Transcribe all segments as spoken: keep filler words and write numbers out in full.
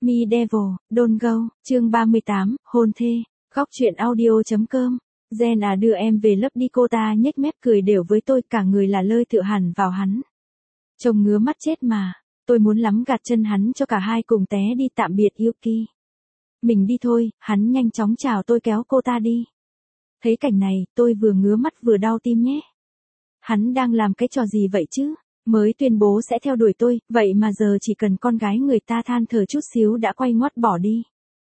Me Devil, Don't Go, chương ba mươi tám, hôn thê, góc truyện audio.com. Jen à đưa em về lớp đi, cô ta nhếch mép cười đều với tôi, cả người là lơi tựa hẳn vào hắn. Trông ngứa mắt chết mà, tôi muốn lắm gạt chân hắn cho cả hai cùng té đi, tạm biệt Yuki. Mình đi thôi, hắn nhanh chóng chào tôi kéo cô ta đi. Thấy cảnh này, tôi vừa ngứa mắt vừa đau tim nhé. Hắn đang làm cái trò gì vậy chứ? Mới tuyên bố sẽ theo đuổi tôi, vậy mà giờ chỉ cần con gái người ta than thở chút xíu đã quay ngoắt bỏ đi.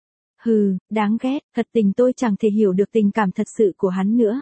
Hừ, đáng ghét, thật tình tôi chẳng thể hiểu được tình cảm thật sự của hắn nữa.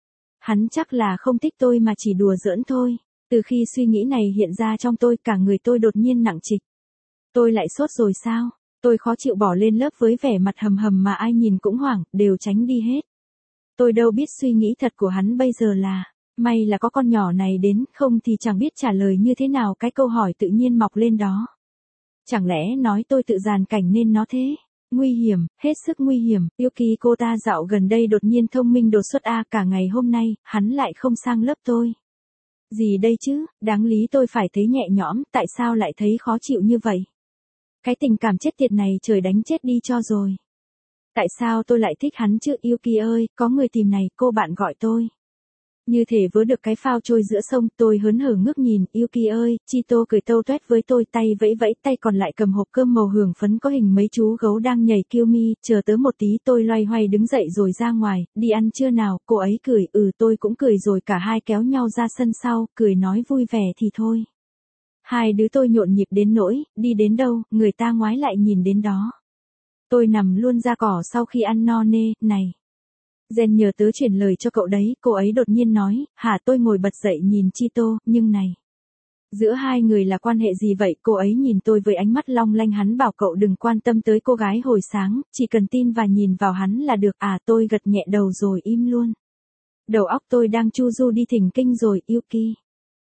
Hắn chắc là không thích tôi mà chỉ đùa giỡn thôi. Từ khi suy nghĩ này hiện ra trong tôi, cả người tôi đột nhiên nặng trịch. Tôi lại sốt rồi sao? Tôi khó chịu bỏ lên lớp với vẻ mặt hầm hầm mà ai nhìn cũng hoảng, đều tránh đi hết. Tôi đâu biết suy nghĩ thật của hắn bây giờ là, may là có con nhỏ này đến, không thì chẳng biết trả lời như thế nào cái câu hỏi tự nhiên mọc lên đó. Chẳng lẽ nói tôi tự dàn cảnh nên nó thế? Nguy hiểm, hết sức nguy hiểm. Yuki cô ta dạo gần đây đột nhiên thông minh đột xuất a, cả ngày hôm nay, hắn lại không sang lớp tôi. Gì đây chứ, đáng lý tôi phải thấy nhẹ nhõm, tại sao lại thấy khó chịu như vậy? Cái tình cảm chết tiệt này trời đánh chết đi cho rồi. Tại sao tôi lại thích hắn chứ? Yuki ơi, có người tìm này, cô bạn gọi tôi. Như thể vớ được cái phao trôi giữa sông, tôi hớn hở ngước nhìn. Yuki ơi, Chito cười tâu tuét với tôi, tay vẫy vẫy, tay còn lại cầm hộp cơm màu hường phấn có hình mấy chú gấu đang nhảy kiêu mi. Chờ tớ một tí, tôi loay hoay đứng dậy rồi ra ngoài. Đi ăn trưa nào? Cô ấy cười, ừ tôi cũng cười, rồi cả hai kéo nhau ra sân sau, cười nói vui vẻ thì thôi. Hai đứa tôi nhộn nhịp đến nỗi, đi đến đâu, người ta ngoái lại nhìn đến đó. Tôi nằm luôn ra cỏ sau khi ăn no nê. Này, Jen nhờ tớ chuyển lời cho cậu đấy, cô ấy đột nhiên nói. Hả? Tôi ngồi bật dậy nhìn Chito, nhưng này, giữa hai người là quan hệ gì vậy? Cô ấy nhìn tôi với ánh mắt long lanh. Hắn bảo cậu đừng quan tâm tới cô gái hồi sáng, chỉ cần tin và nhìn vào hắn là được. À, tôi gật nhẹ đầu rồi im luôn. Đầu óc tôi đang chu du đi thỉnh kinh rồi. Yuki,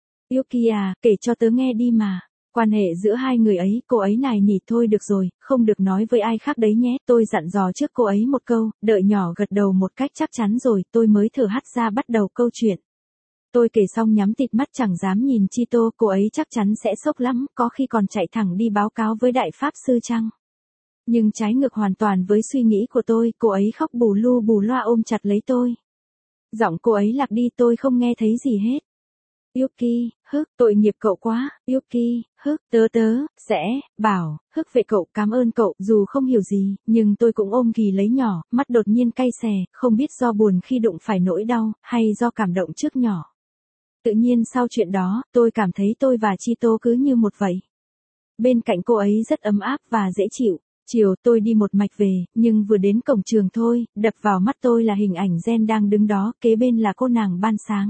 Yuki à, kể cho tớ nghe đi mà. Quan hệ giữa hai người ấy, cô ấy nài nỉ. Thôi được rồi, không được nói với ai khác đấy nhé. Tôi dặn dò trước cô ấy một câu, đợi nhỏ gật đầu một cách chắc chắn rồi, tôi mới thở hắt ra bắt đầu câu chuyện. Tôi kể xong nhắm tịt mắt chẳng dám nhìn Chito, cô ấy chắc chắn sẽ sốc lắm, có khi còn chạy thẳng đi báo cáo với đại pháp sư chăng. Nhưng trái ngược hoàn toàn với suy nghĩ của tôi, cô ấy khóc bù lu bù loa ôm chặt lấy tôi. Giọng cô ấy lạc đi, tôi không nghe thấy gì hết. Yuki, hức, tội nghiệp cậu quá. Yuki, hức, tớ tớ, sẽ, bảo, hức về cậu, cảm ơn cậu. Dù không hiểu gì, nhưng tôi cũng ôm ghì lấy nhỏ, mắt đột nhiên cay xè, không biết do buồn khi đụng phải nỗi đau, hay do cảm động trước nhỏ. Tự nhiên sau chuyện đó, tôi cảm thấy tôi và Chito cứ như một vậy. Bên cạnh cô ấy rất ấm áp và dễ chịu. Chiều tôi đi một mạch về, nhưng vừa đến cổng trường thôi, đập vào mắt tôi là hình ảnh Jen đang đứng đó, kế bên là cô nàng ban sáng.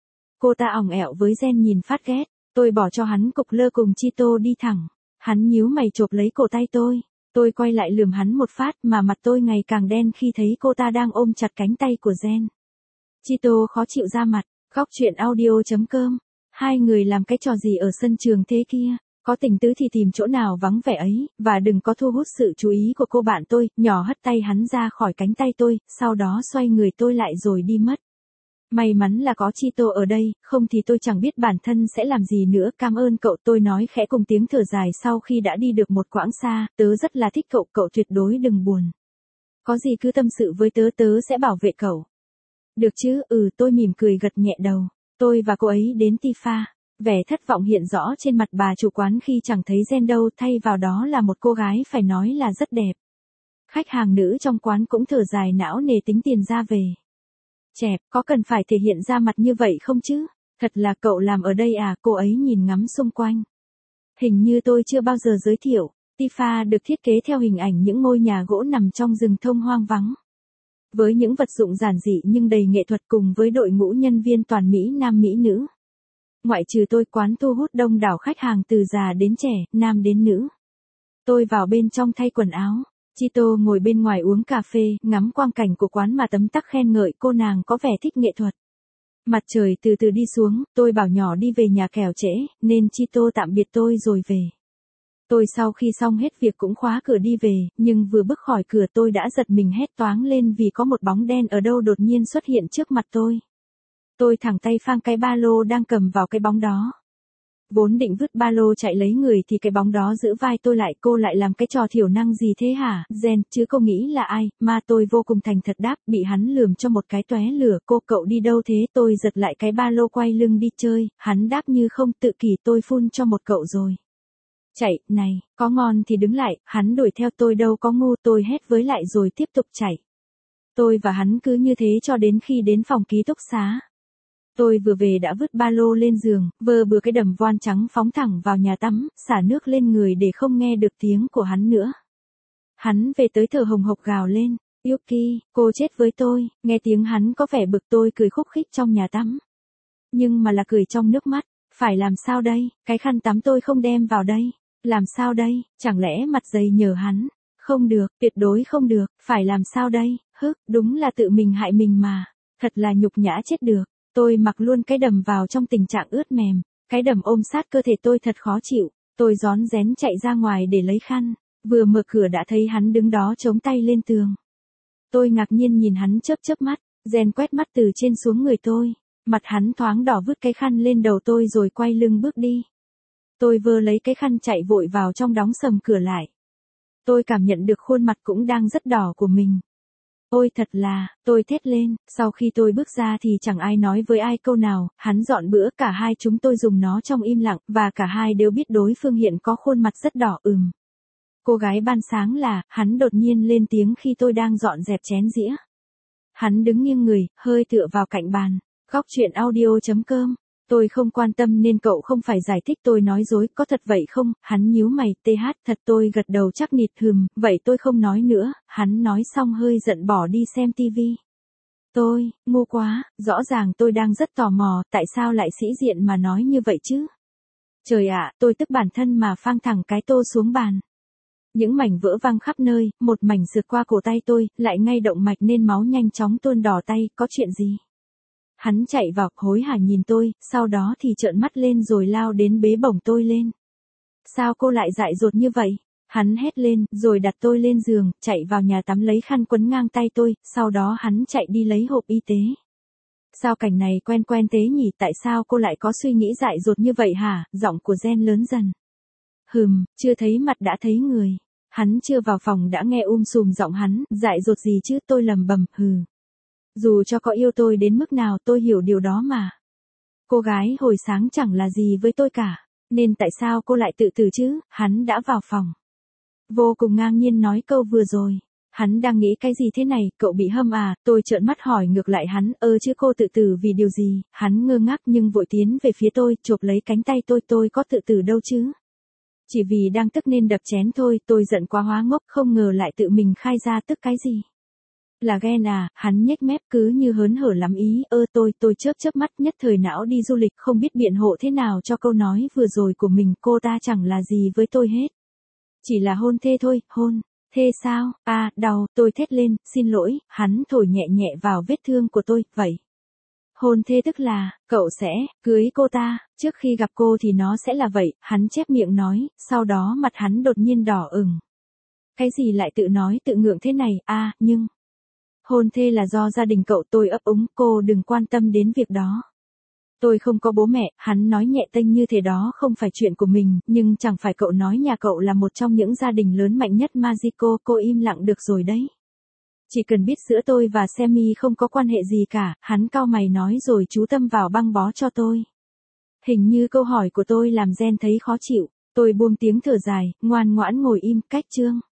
Cô ta ỏng ẻo với Jen nhìn phát ghét. Tôi bỏ cho hắn cục lơ cùng Chito đi thẳng. Hắn nhíu mày chộp lấy cổ tay tôi. Tôi quay lại lườm hắn một phát mà mặt tôi ngày càng đen khi thấy cô ta đang ôm chặt cánh tay của Jen. Chito khó chịu ra mặt. Góc truyện audio.com. Hai người làm cái trò gì ở sân trường thế kia? Có tình tứ thì tìm chỗ nào vắng vẻ ấy, và đừng có thu hút sự chú ý của cô bạn tôi. Nhỏ hất tay hắn ra khỏi cánh tay tôi, sau đó xoay người tôi lại rồi đi mất. May mắn là có Chito ở đây, không thì tôi chẳng biết bản thân sẽ làm gì nữa. Cảm ơn cậu, tôi nói khẽ cùng tiếng thở dài sau khi đã đi được một quãng xa. Tớ rất là thích cậu, cậu tuyệt đối đừng buồn. Có gì cứ tâm sự với tớ, tớ sẽ bảo vệ cậu. Được chứ? Ừ, tôi mỉm cười gật nhẹ đầu. Tôi và cô ấy đến Tifa. Vẻ thất vọng hiện rõ trên mặt bà chủ quán khi chẳng thấy Jen đâu, thay vào đó là một cô gái phải nói là rất đẹp. Khách hàng nữ trong quán cũng thở dài não nề tính tiền ra về. Chẹp, có cần phải thể hiện ra mặt như vậy không chứ? Thật là cậu làm ở đây à? Cô ấy nhìn ngắm xung quanh. Hình như tôi chưa bao giờ giới thiệu. Tifa được thiết kế theo hình ảnh những ngôi nhà gỗ nằm trong rừng thông hoang vắng. Với những vật dụng giản dị nhưng đầy nghệ thuật cùng với đội ngũ nhân viên toàn Mỹ nam Mỹ nữ. Ngoại trừ tôi, quán thu hút đông đảo khách hàng từ già đến trẻ, nam đến nữ. Tôi vào bên trong thay quần áo. Chito ngồi bên ngoài uống cà phê, ngắm quang cảnh của quán mà tấm tắc khen ngợi. Cô nàng có vẻ thích nghệ thuật. Mặt trời từ từ đi xuống, tôi bảo nhỏ đi về nhà kẻo trễ, nên Chito tạm biệt tôi rồi về. Tôi sau khi xong hết việc cũng khóa cửa đi về, nhưng vừa bước khỏi cửa tôi đã giật mình hét toáng lên vì có một bóng đen ở đâu đột nhiên xuất hiện trước mặt tôi. Tôi thẳng tay phang cái ba lô đang cầm vào cái bóng đó. Vốn định vứt ba lô chạy lấy người thì cái bóng đó giữ vai tôi lại, cô lại làm cái trò thiểu năng gì thế hả, Gen, chứ cô nghĩ là ai, mà tôi vô cùng thành thật đáp, bị hắn lườm cho một cái tóe lửa, cô cậu đi đâu thế, tôi giật lại cái ba lô quay lưng đi chơi, hắn đáp như không, tự kỷ tôi phun cho một cậu rồi. Chạy, này, có ngon thì đứng lại, hắn đuổi theo tôi đâu có ngu, tôi hét với lại rồi tiếp tục chạy. Tôi và hắn cứ như thế cho đến khi đến phòng ký túc xá. Tôi vừa về đã vứt ba lô lên giường, vơ bừa cái đầm voan trắng phóng thẳng vào nhà tắm, xả nước lên người để không nghe được tiếng của hắn nữa. Hắn về tới thở hồng hộc gào lên, Yuki, cô chết với tôi, nghe tiếng hắn có vẻ bực tôi cười khúc khích trong nhà tắm. Nhưng mà là cười trong nước mắt, phải làm sao đây, cái khăn tắm tôi không đem vào đây, làm sao đây, chẳng lẽ mặt dày nhờ hắn, không được, tuyệt đối không được, phải làm sao đây, hức, đúng là tự mình hại mình mà, thật là nhục nhã chết được. Tôi mặc luôn cái đầm vào trong tình trạng ướt mềm, cái đầm ôm sát cơ thể tôi thật khó chịu, tôi rón rén chạy ra ngoài để lấy khăn, vừa mở cửa đã thấy hắn đứng đó chống tay lên tường. Tôi ngạc nhiên nhìn hắn chớp chớp mắt, Gen quét mắt từ trên xuống người tôi, mặt hắn thoáng đỏ vứt cái khăn lên đầu tôi rồi quay lưng bước đi. Tôi vơ lấy cái khăn chạy vội vào trong đóng sầm cửa lại. Tôi cảm nhận được khuôn mặt cũng đang rất đỏ của mình. Ôi thật là, tôi thét lên, sau khi tôi bước ra thì chẳng ai nói với ai câu nào, hắn dọn bữa, cả hai chúng tôi dùng nó trong im lặng, và cả hai đều biết đối phương hiện có khuôn mặt rất đỏ ửng. Cô gái ban sáng là, hắn đột nhiên lên tiếng khi tôi đang dọn dẹp chén dĩa. Hắn đứng nghiêng người, hơi tựa vào cạnh bàn, góc chuyện audio chấm com. Tôi không quan tâm nên cậu không phải giải thích tôi nói dối, có thật vậy không, hắn nhíu mày, tê hát, thật tôi gật đầu chắc nịt hừm, vậy tôi không nói nữa, hắn nói xong hơi giận bỏ đi xem tivi. Tôi, ngu quá, rõ ràng tôi đang rất tò mò, tại sao lại sĩ diện mà nói như vậy chứ? Trời ạ, tôi tức bản thân mà phang thẳng cái tô xuống bàn. Những mảnh vỡ văng khắp nơi, một mảnh sượt qua cổ tay tôi, lại ngay động mạch nên máu nhanh chóng tuôn đỏ tay, có chuyện gì? Hắn chạy vào, hối hả nhìn tôi, sau đó thì trợn mắt lên rồi lao đến bế bổng tôi lên. Sao cô lại dại dột như vậy? Hắn hét lên, rồi đặt tôi lên giường, chạy vào nhà tắm lấy khăn quấn ngang tay tôi, sau đó hắn chạy đi lấy hộp y tế. Sao cảnh này quen quen thế nhỉ, tại sao cô lại có suy nghĩ dại dột như vậy hả? Giọng của Gen lớn dần. Hừm, chưa thấy mặt đã thấy người. Hắn chưa vào phòng đã nghe um sùm giọng hắn, dại dột gì chứ, tôi lầm bầm, hừ. Dù cho có yêu tôi đến mức nào tôi hiểu điều đó mà. Cô gái hồi sáng chẳng là gì với tôi cả, nên tại sao cô lại tự tử chứ, hắn đã vào phòng. Vô cùng ngang nhiên nói câu vừa rồi, hắn đang nghĩ cái gì thế này, cậu bị hâm à, tôi trợn mắt hỏi ngược lại hắn, ơ chứ cô tự tử vì điều gì, hắn ngơ ngác nhưng vội tiến về phía tôi, chộp lấy cánh tay tôi, tôi có tự tử đâu chứ. Chỉ vì đang tức nên đập chén thôi, tôi giận quá hóa ngốc, không ngờ lại tự mình khai ra tức cái gì. Là ghen à, hắn nhếch mép cứ như hớn hở lắm ý, ơ tôi, tôi chớp chớp mắt nhất thời não đi du lịch không biết biện hộ thế nào cho câu nói vừa rồi của mình, cô ta chẳng là gì với tôi hết. Chỉ là hôn thê thôi, hôn, thê sao, à, đau, tôi thét lên, xin lỗi, hắn thổi nhẹ nhẹ vào vết thương của tôi, vậy. Hôn thê tức là, cậu sẽ, cưới cô ta, trước khi gặp cô thì nó sẽ là vậy, hắn chép miệng nói, sau đó mặt hắn đột nhiên đỏ ửng. Cái gì lại tự nói tự ngượng thế này, à, nhưng... Hôn thê là do gia đình cậu, tôi ấp úng, cô đừng quan tâm đến việc đó. Tôi không có bố mẹ, hắn nói nhẹ tênh như thế đó không phải chuyện của mình, nhưng chẳng phải cậu nói nhà cậu là một trong những gia đình lớn mạnh nhất Magico, cô im lặng được rồi đấy. Chỉ cần biết giữa tôi và Semi không có quan hệ gì cả, hắn cau mày nói rồi chú tâm vào băng bó cho tôi. Hình như câu hỏi của tôi làm Gen thấy khó chịu, tôi buông tiếng thở dài, ngoan ngoãn ngồi im, cách chương.